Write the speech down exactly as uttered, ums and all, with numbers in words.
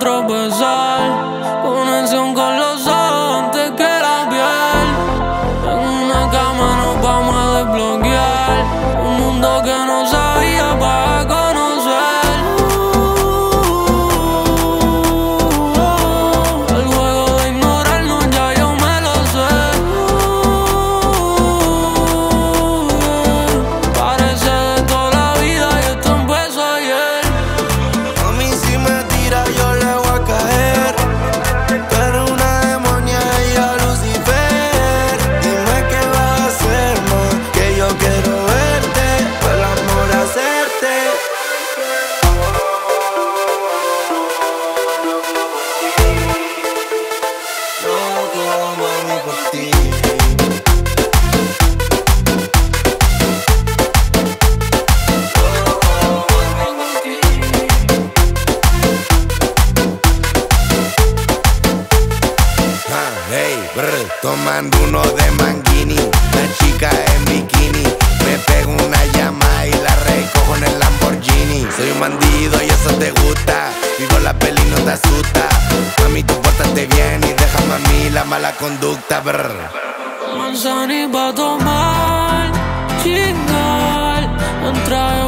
tropezar. Conexión con los ojos antes que la piel. En una cama nos vamos a desbloquear. Un mundo que no sabía para conocer. El juego de ignorarnos ya yo me lo sé. Parece de toda la vida y esto empezó ayer. A mí si me tira yo le voy a caer. Tú eres una demonia y a Lucifer. Dime qué vas a hacer más, que yo quiero verte, por el amor hacerte. Loco, mami, por ti. Hey, brr, tomando uno de Manguini, la chica en bikini. Me pego una llama y la recojo en el Lamborghini. Soy un bandido y eso te gusta. Vivo la peli, no te asusta. Mami, tú pórtate bien y déjame a mí la mala conducta, brr. Manzana y pa' tomar, chingar, entrar